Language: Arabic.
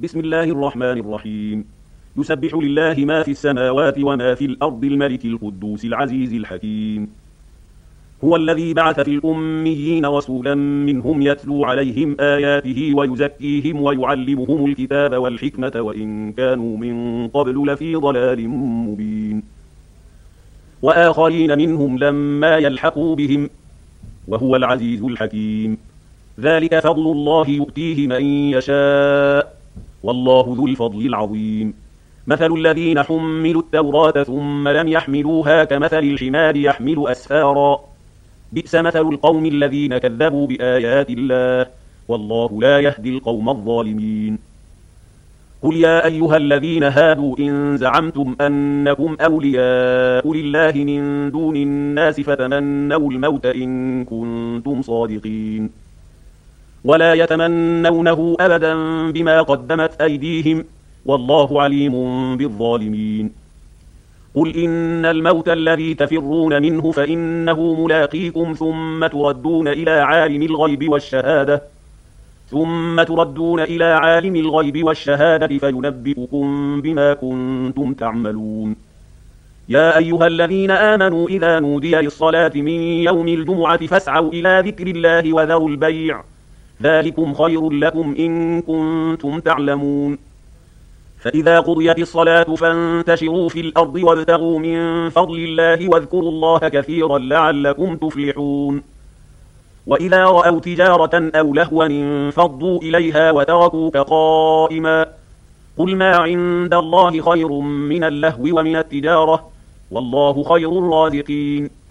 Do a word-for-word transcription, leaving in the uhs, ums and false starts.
بسم الله الرحمن الرحيم. يسبح لله ما في السماوات وما في الأرض الملك القدوس العزيز الحكيم. هو الذي بعث في الأميين رسولا منهم يتلو عليهم آياته ويزكيهم ويعلمهم الكتاب والحكمة وإن كانوا من قبل لفي ضلال مبين. وآخرين منهم لما يلحقوا بهم وهو العزيز الحكيم. ذلك فضل الله يؤتيه من يشاء والله ذو الفضل العظيم. مثل الذين حملوا التوراة ثم لم يحملوها كمثل الحمار يحمل أسفارا بئس مثل القوم الذين كذبوا بآيات الله والله لا يهدي القوم الظالمين. قل يا أيها الذين هادوا إن زعمتم أنكم أولياء لله من دون الناس فتمنوا الموت إن كنتم صادقين ولا يتمنونه أبدا بما قدمت أيديهم والله عليم بالظالمين. قل إن الموت الذي تفرون منه فإنه ملاقيكم ثم تردون إلى عالم الغيب والشهادة ثم تردون إلى عالم الغيب والشهادة فينبئكم بما كنتم تعملون. يا أيها الذين آمنوا إذا نودي للصلاة من يوم الجمعة فاسعوا إلى ذكر الله وذروا البيع ذلكم خير لكم إن كنتم تعلمون. فإذا قضيت الصلاة فانتشروا في الأرض وابتغوا من فضل الله واذكروا الله كثيرا لعلكم تفلحون. وإذا رأوا تجارة أو لهوا انفضوا إليها وتركوك قائما قل ما عند الله خير من اللهو ومن التجارة والله خير الرازقين.